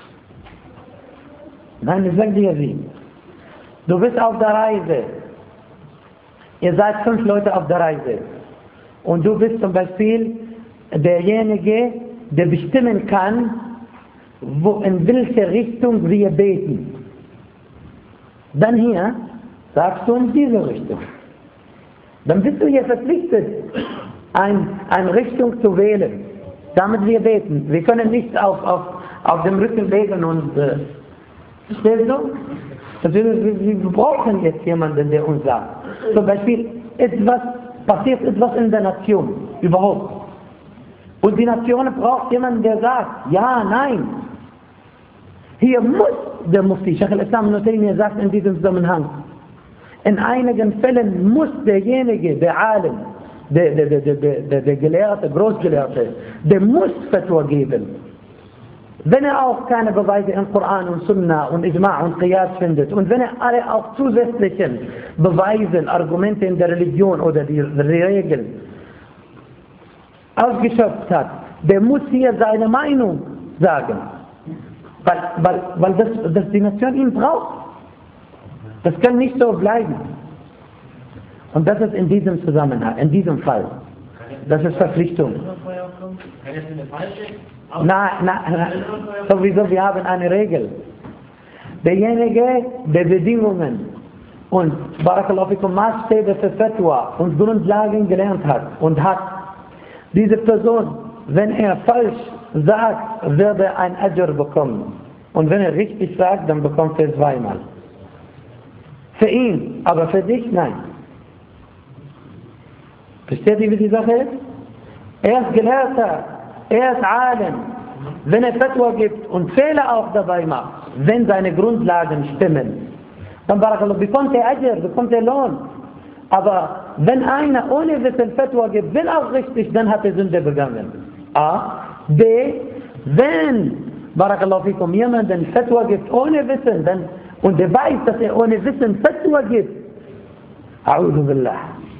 Nein, ich sage dir wie. Du bist auf der Reise. Ihr seid 5 Leute auf der Reise. Und du bist zum Beispiel derjenige, der bestimmen kann, in welche Richtung wir beten. Dann hier sagst du in diese Richtung. Dann bist du hier verpflichtet, eine Richtung zu wählen, damit wir beten. Wir können nicht auf dem Rücken legen und verstehst du? Wir brauchen jetzt jemanden, der uns sagt. Zum Beispiel, passiert etwas in der Nation, überhaupt. Und die Nation braucht jemanden, der sagt, ja, nein. Hier muss der Mufti, Sheikh al-Islam ibn Taymiyyah sagt in diesem Zusammenhang, in einigen Fällen muss derjenige, der Alim, der Gelehrte, Großgelehrte, der muss Fatwa geben. Wenn er auch keine Beweise im Koran und Sunnah und Ijma' und Qiyas findet und wenn er alle auch zusätzlichen Beweise, Argumente in der Religion oder die Regeln ausgeschöpft hat, der muss hier seine Meinung sagen. Weil das die Nation ihn braucht. Das kann nicht so bleiben. Und das ist in diesem Zusammenhang, in diesem Fall. Das ist Verpflichtung. Nein, sowieso, wir haben eine Regel. Derjenige, der Bedingungen und Barakallahu fikum Maßstäbe für Fatwa und Grundlagen gelernt hat und hat, diese Person, wenn er falsch sagt, wird er ein Ajr bekommen. Und wenn er richtig sagt, dann bekommt er 2-mal. Für ihn, aber für dich nein. Versteht ihr, wie die Sache ist? Er ist Gelehrter er ist Alim, wenn er Fatwa gibt und Fehler auch dabei macht, wenn seine Grundlagen stimmen, dann Barakallah, bekommt er Ajr, bekommt er Lohn. Aber wenn einer ohne Wissen Fatwa gibt, will auch richtig, dann hat er Sünde begangen. A. B. Wenn Barakallahu fikum jemanden Fatwa gibt ohne Wissen, und der weiß, dass er ohne Wissen Fatwa gibt, A'udhu Billah.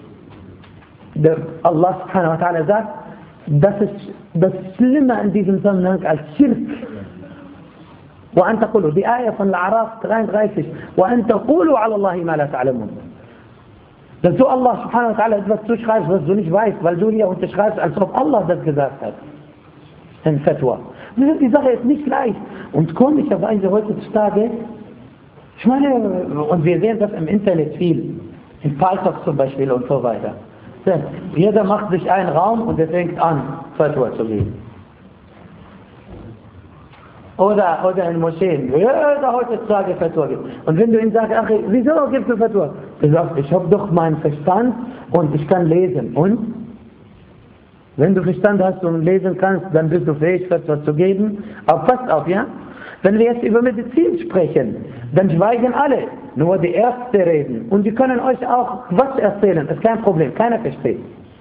Allah subhanahu wa ta'ala sagt, das ist das Schlimme in diesem Zusammenhang als Schirk. وأن تقولوا die Ayah von Al-A'raf 33 وأن تقولوا على الله ما لا تعلمون. Dass du Allah subhanahu wa ta'ala etwas zuschreibst, was du nicht weißt, weil du hier unterschreibst, als ob Allah das gesagt hat. In Fatwa. Die Sache ist nicht leicht. Und komischerweise heutzutage, ich meine, und wir sehen das im Internet viel, in Python zum Beispiel und so weiter. Jeder macht sich einen Raum und er fängt an, Fatwa zu geben. Oder in Moscheen, jeder heutzutage Fatwa gibt. Und wenn du ihm sagst, ach, wieso gibst du Fatwa? Er sagt, ich habe doch meinen Verstand und ich kann lesen. Und? Wenn du Verstand hast und lesen kannst, dann bist du fähig, Fatwa zu geben. Aber passt auf, ja? Wenn wir jetzt über Medizin sprechen, dann schweigen alle. Nur die Ärzte reden. Und die können euch auch was erzählen. Das ist kein Problem. Keiner versteht.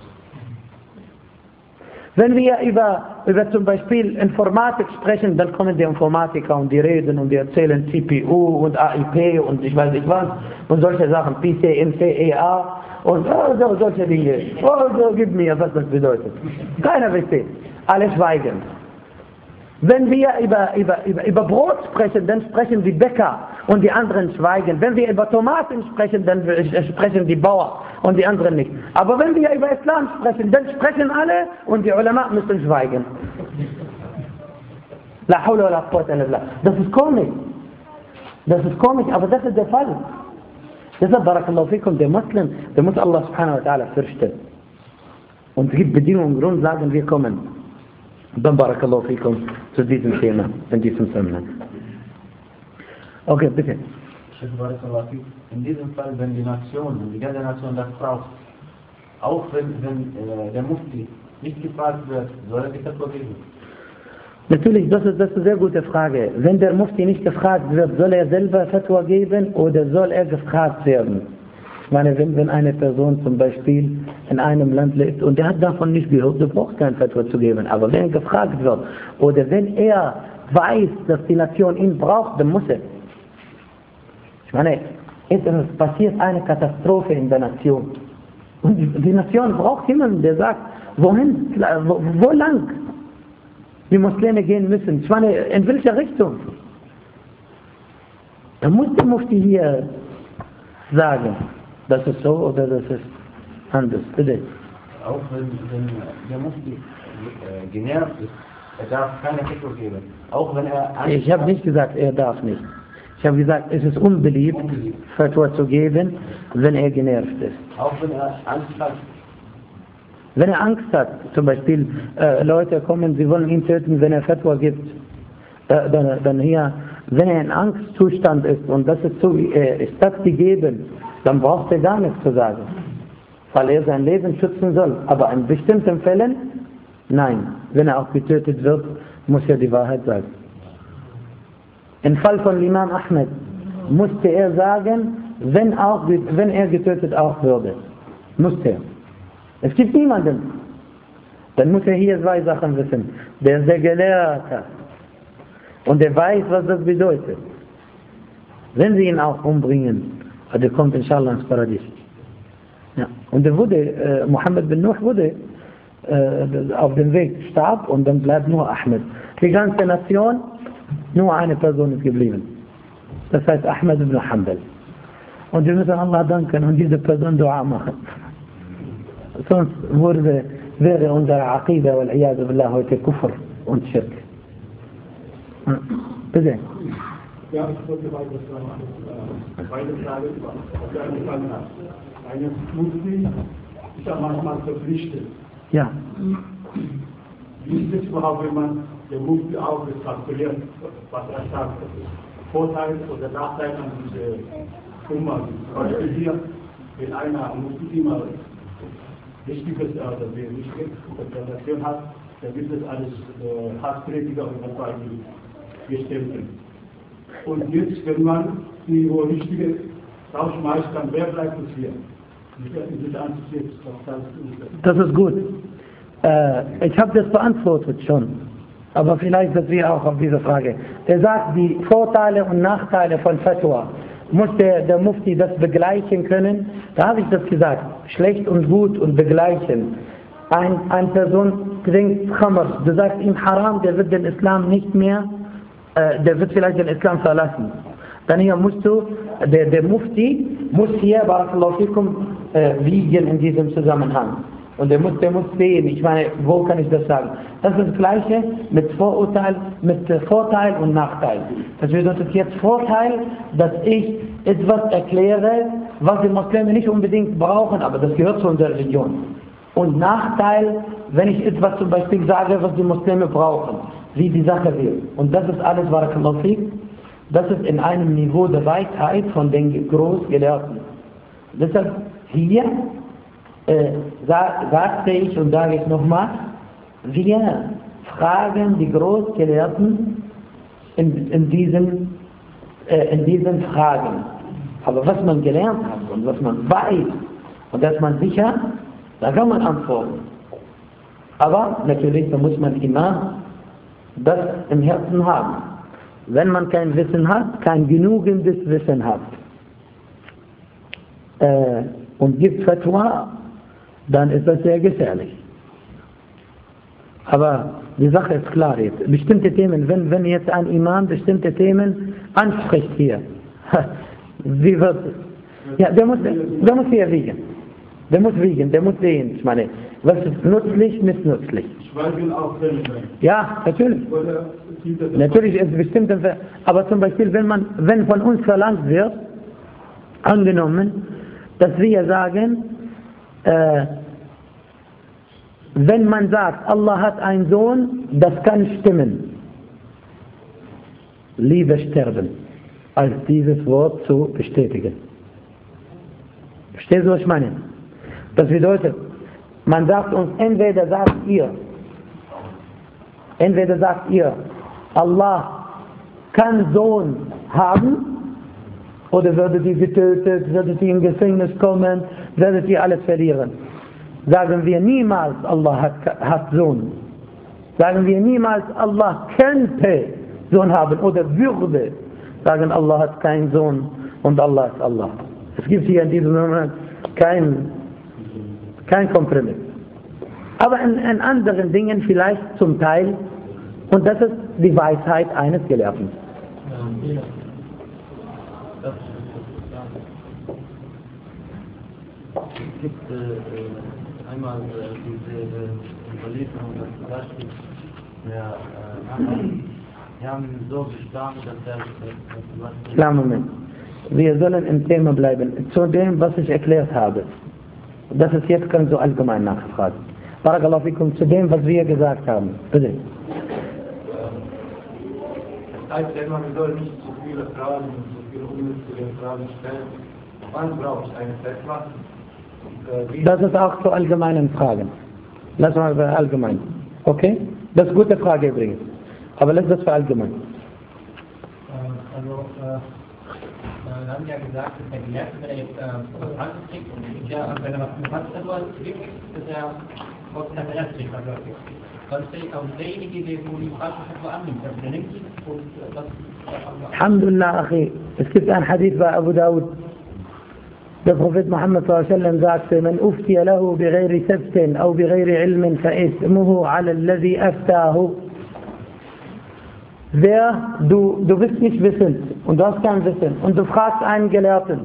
Wenn wir über zum Beispiel Informatik sprechen, dann kommen die Informatiker und die reden und die erzählen CPU und AIP und ich weiß nicht was und solche Sachen, PC, MCEA und solche Dinge. Oh, gib mir, was das bedeutet. Keiner versteht. Alle schweigen. Wenn wir über Brot sprechen, dann sprechen die Bäcker und die anderen schweigen. Wenn wir über Tomaten sprechen, dann sprechen die Bauern und die anderen nicht. Aber wenn wir über Islam sprechen, dann sprechen alle und die Ulama müssen schweigen. La hawla wa la quwwata illa billah. Das ist komisch. Das ist komisch, aber das ist der Fall. Deshalb, Barakallahu fikum, der Muslim, der muss Allah subhanahu wa ta'ala fürchten. Und es gibt Bedingungen und Grundlagen, wir kommen. Dann Barakallahu fikum zu diesem Thema, in diesem Zusammenhang. Okay, bitte. In diesem Fall, wenn die ganze Nation das braucht, auch wenn der Mufti nicht gefragt wird, soll er die Fatwa geben? Natürlich, das ist eine sehr gute Frage. Wenn der Mufti nicht gefragt wird, soll er selber Fatwa geben oder soll er gefragt werden? Ich meine, wenn eine Person zum Beispiel in einem Land lebt und der hat davon nicht gehört, der braucht kein Fatwa zu geben. Aber wenn er gefragt wird oder wenn er weiß, dass die Nation ihn braucht, dann muss er. Ich meine, es passiert eine Katastrophe in der Nation. Und die Nation braucht jemanden, der sagt, wohin, wo lang die Muslime gehen müssen. Ich meine, in welche Richtung? Da muss der Mufti hier sagen, das ist so oder das ist anders. Bitte. Auch wenn der Mufti genervt ist, er darf keine Fatwa geben. Auch wenn er... Ich habe nicht gesagt, er darf nicht. Ich habe gesagt, es ist unbeliebt, Fatwa zu geben, wenn er genervt ist. Auch wenn er Angst hat. Wenn er Angst hat, zum Beispiel Leute kommen, sie wollen ihn töten, wenn er Fatwa gibt, dann hier, wenn er in Angstzustand ist und das ist so, ist das gegeben, dann braucht er gar nichts zu sagen, weil er sein Leben schützen soll. Aber in bestimmten Fällen, nein, wenn er auch getötet wird, muss er die Wahrheit sagen. Im Fall von Imam Ahmed musste er sagen, wenn er getötet auch würde. Musste er. Es gibt niemanden. Dann muss er hier zwei Sachen wissen. Der ist der Gelehrte. Und der weiß, was das bedeutet. Wenn sie ihn auch umbringen, der kommt inshallah ins Paradies. Ja. Und er wurde, Mohammed bin Nuh wurde auf dem Weg, starb und dann bleibt nur Ahmed. Die ganze Nation, nur eine Person ist geblieben. Das heißt Ahmed ibn Hanbal. Und wir müssen Allah danken und diese Person Dua machen. Sonst wäre unsere Aqida wal-Iyadu billah heute Kufr und Schirk. Bitte. Ja, ich wollte weiter sagen, beide Fragen, ob er gefallen hat. Eine Mufti ist ja manchmal verpflichtet. Ja. Wie ist es überhaupt, wenn man der Mufti auch kalkuliert, was er sagt? Vorteil oder Nachteil an diese Umma. Zum Beispiel hier, wenn einer Mufti immer Wichtiges, also die wichtige Interpretation hat, da gibt es alles Hassprediger und was weiß ich, Gestempelt. Und jetzt, wenn man die wo richtige rausschmeißt, dann wer bleibt es hier? Das ist gut. Ich habe das beantwortet schon. Aber vielleicht sind wir auch auf diese Frage. Er sagt, die Vorteile und Nachteile von Fatwa. Muss der Mufti das begleichen können? Da habe ich das gesagt. Schlecht und gut und begleichen. Eine Person trinkt Khamr. Du sagst ihm Haram, der wird den Islam nicht mehr, der wird vielleicht den Islam verlassen. Dann hier musst du, der Mufti muss hier, Barakallahu fikum, wiegen in diesem Zusammenhang. Und der muss sehen, ich meine, wo kann ich das sagen? Das ist das Gleiche mit Vorurteil, mit Vorteil und Nachteil. Das bedeutet jetzt Vorteil, dass ich etwas erkläre, was die Muslime nicht unbedingt brauchen, aber das gehört zu unserer Religion. Und Nachteil, wenn ich etwas zum Beispiel sage, was die Muslime brauchen, wie die Sache wird. Und das ist alles, Barakallahu fik, das ist in einem Niveau der Weisheit von den Großgelehrten. Deshalb hier sagte ich und sage ich nochmal, wir fragen die Großgelehrten in diesen Fragen. Aber was man gelernt hat und was man weiß und dass man sicher, da kann man antworten. Aber natürlich, da muss man immer das im Herzen haben. Wenn man kein Wissen hat, kein genügendes Wissen hat und gibt Fatwa, dann ist das sehr gefährlich. Aber die Sache ist klar jetzt. Bestimmte Themen, wenn jetzt ein Imam bestimmte Themen anspricht hier, wie wird es? Ja, der muss hier wiegen. Der muss wiegen, der muss sehen. Ich meine, was ist nützlich, nicht nützlich. Schweigen auch Fälle. Ja, natürlich. Natürlich ist bestimmt, aber zum Beispiel, wenn von uns verlangt wird, angenommen, dass wir sagen, wenn man sagt, Allah hat einen Sohn, das kann stimmen. Lieber sterben, als dieses Wort zu bestätigen. Verstehst du, was ich meine? Das bedeutet, man sagt uns, entweder sagt ihr, Allah kann Sohn haben, oder würdet ihr getötet, würdet ihr im Gefängnis kommen, werdet ihr alles verlieren. Sagen wir niemals, Allah hat Sohn. Sagen wir niemals, Allah könnte Sohn haben oder würde. Sagen, Allah hat keinen Sohn und Allah ist Allah. Es gibt hier in diesem Moment kein Kompromiss. Aber in anderen Dingen vielleicht zum Teil, und das ist die Weisheit eines Gelehrten. Es gibt einmal diese Überlieferung, dass zum Beispiel wir haben so gestanden, dass Klar, Moment. Wir sollen im Thema bleiben, zu dem, was ich erklärt habe. Das ist jetzt ganz so allgemein nachgefragt. Barakallahu fikum, zu dem, was wir gesagt haben. Bitte. Das heißt, man soll nicht zu viele Fragen und zu viele unnützige Fragen stellen. Wann brauche ich eine Fatwa? Das ist auch zu allgemeinen Fragen. Lass mal für allgemein. Okay? Das ist eine gute Frage übrigens. Aber lass das für allgemein. Wir haben ja gesagt, dass der Gelehrte, wenn er jetzt was anderes kriegt, wenn er was gibt, dass er was anderes kriegt. Also auch derjenige, der wo die falsche Fatwa annimmt, der nimmt sie und das Alhamdulillah, Achi. Es gibt ein Hadith bei Abu Dawud. Der Prophet Muhammad s.a.w. sagte, man uftiya lahu bighayri sabtin aw bighayri ilmin fa ismuhu ala alladhi aftahu. Du bist nicht wissend und du hast kein Wissen und du fragst einen Gelehrten.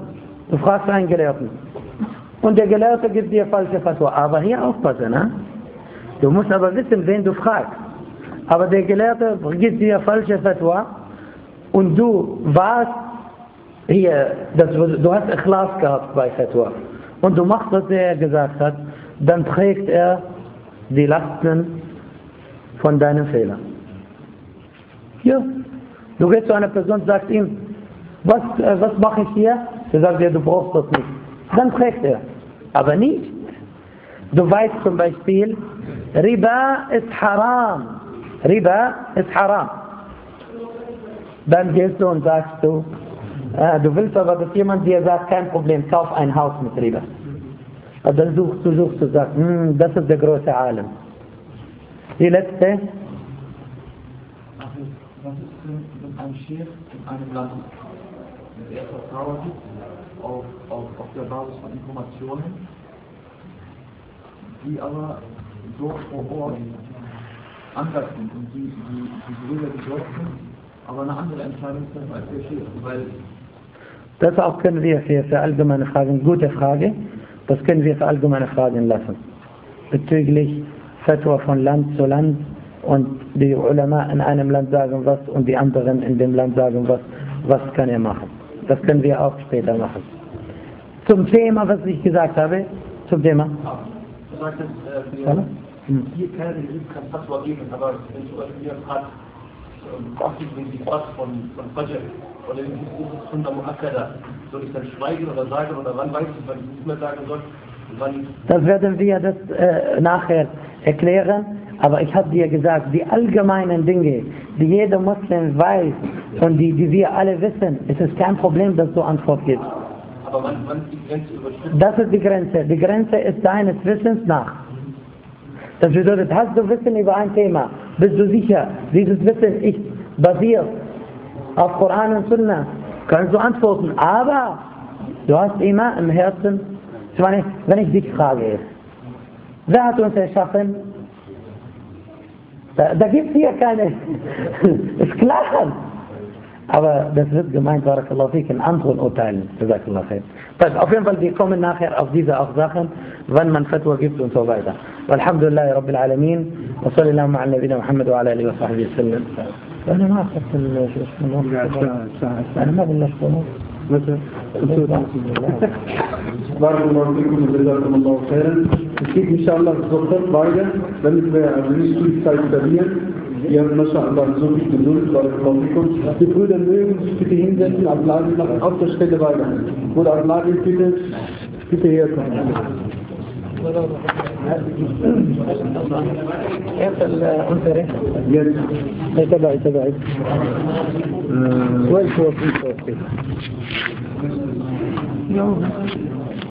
Und der Gelehrte gibt dir falsche Fatwa. Aber hier aufpassen, ne? Du musst aber wissen, wen du fragst. Aber der Gelehrte gibt dir falsche Fatwa und du warst hier, du hast Ikhlas gehabt bei Fatwa und du machst, was er gesagt hat, dann trägt er die Lasten von deinen Fehlern. Ja, du gehst zu einer Person und sagst ihm, was mache ich hier? Er sagt dir, du brauchst das nicht. Dann trägt er, aber nicht. Du weißt zum Beispiel, Riba ist haram. Riba ist haram. Dann gehst du und sagst du willst aber, dass jemand dir sagt, kein Problem, kauf ein Haus mit Riba. Und dann suchst du, sagst, das ist der große Alim. Die letzte. Was ist denn, wenn ein Sheikh in einem Land er Vertrauen gibt auf der Basis von Informationen, die aber so vor Ort anders sind und die Brüder besorgt sind, aber eine andere Entscheidung treffen als der Sheikh, weil das auch können wir für allgemeine Fragen, gute Frage, das können wir für allgemeine Fragen lassen. Bezüglich Fatwa von Land zu Land und die Ulama in einem Land sagen was und die anderen in dem Land sagen was kann er machen. Das können wir auch später machen. Zum Thema, was ich gesagt habe, zum Thema. Du sagtest, hier keine Fatwa geben, aber wenn du hier fragst, die Fast von Fajr oder die Sunna Mu'akkada, soll ich dann schweigen oder sagen oder wann weiß ich, wann ich nicht mehr sagen soll? Das werden wir nachher erklären, aber ich habe dir gesagt, die allgemeinen Dinge, die jeder Muslim weiß und die wir alle wissen, es ist kein Problem, dass du Antwort gibst. Aber wann ist die Grenze überschritten? Das ist die Grenze. Die Grenze ist deines Wissens nach. Das bedeutet, hast du Wissen über ein Thema, bist du sicher, dieses Wissen ist basiert auf Koran und Sunna, kannst du antworten, aber du hast immer im Herzen, wenn ich dich frage jetzt, wer hat uns erschaffen? Da gibt es hier keine, ist klar. Aber das wird gemeint, Barakallahu fik, in anderen Urteilen. Auf jeden Fall, wir kommen nachher auf diese auch Sachen, wann man Fatwa gibt und so weiter. Walhamdulillahi Rabbil Alamin, wa sallallahu ala nabina Muhammad wa ala alihi wa sahbihi sallam. أنا ما أخذت أنا ما بلشت Barakallahu fikum und jazakumullahu khairan. Es geht inshallah sofort weiter, damit wir nicht viel Zeit verlieren. Ihr habt mashallah so viel Geduld, Barakallahu fikum. Die Brüder mögen sich bitte hinsetzen, Abladen machen auf der Stelle weiter. Oder Abladen bitte herkommen. Jetzt. تبعي. 12 4 3 4